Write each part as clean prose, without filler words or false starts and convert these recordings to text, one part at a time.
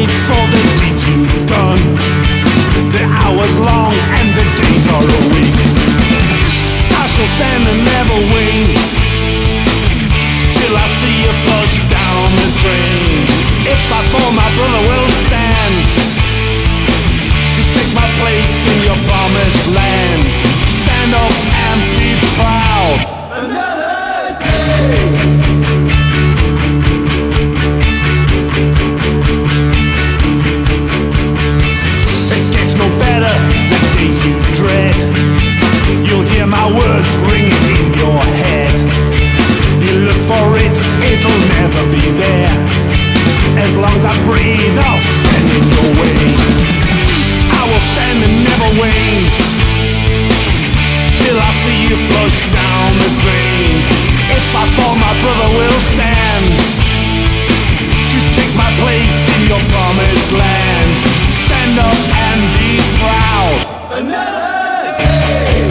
wait for the deeds you've done. The hours long and the days are a week. I shall stand and never wait till I see you flush down the drain. If I fall, my brother will stand to take my place in your promised land. Stand up and be proud. Another day. No better the days you dread. You'll hear my words ringing in your head. You look for it, it'll never be there. As long as I breathe, I'll stand in your way. I will stand and never wane till I see you flush down the drain. If I fall, my brother will stand to take my place in your promised land. Stand up and be proud. Another day.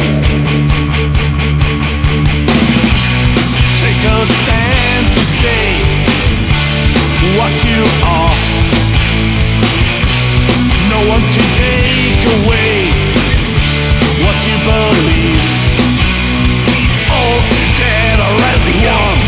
Take a stand to say what you are. No one can take away what you believe. All together as one.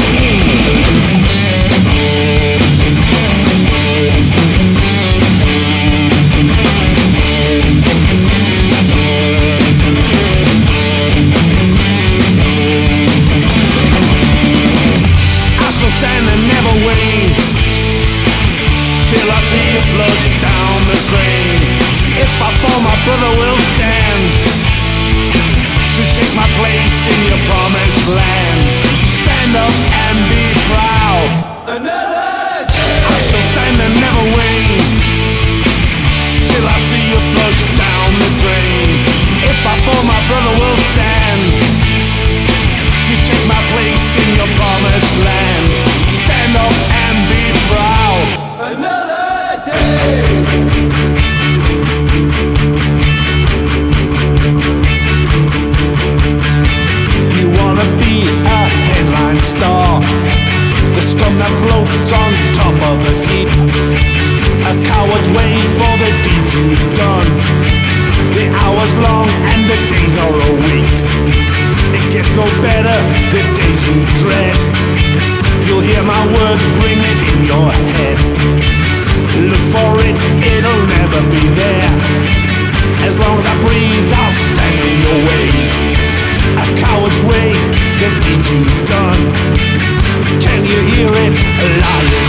Stand and never wait till I see you flush down the drain. If I fall, my brother will stand to take my place in your promised land. Stand up and be proud. Another day. I shall stand and never wait till I see you flush down the drain. If I fall, my brother will stand to take my place in your promised land. Stand up and be proud. Another day. You wanna be a headline star, the scum that floats on top of the heap. A coward's way for the deeds you've done. The hours long and the days are a week. It gets no better, the days you dread. You'll hear my words ringing in your head. Look for it, it'll never be there. As long as I breathe, I'll stand in your way. A coward's way, the deeds you've done. Can you hear it, lying?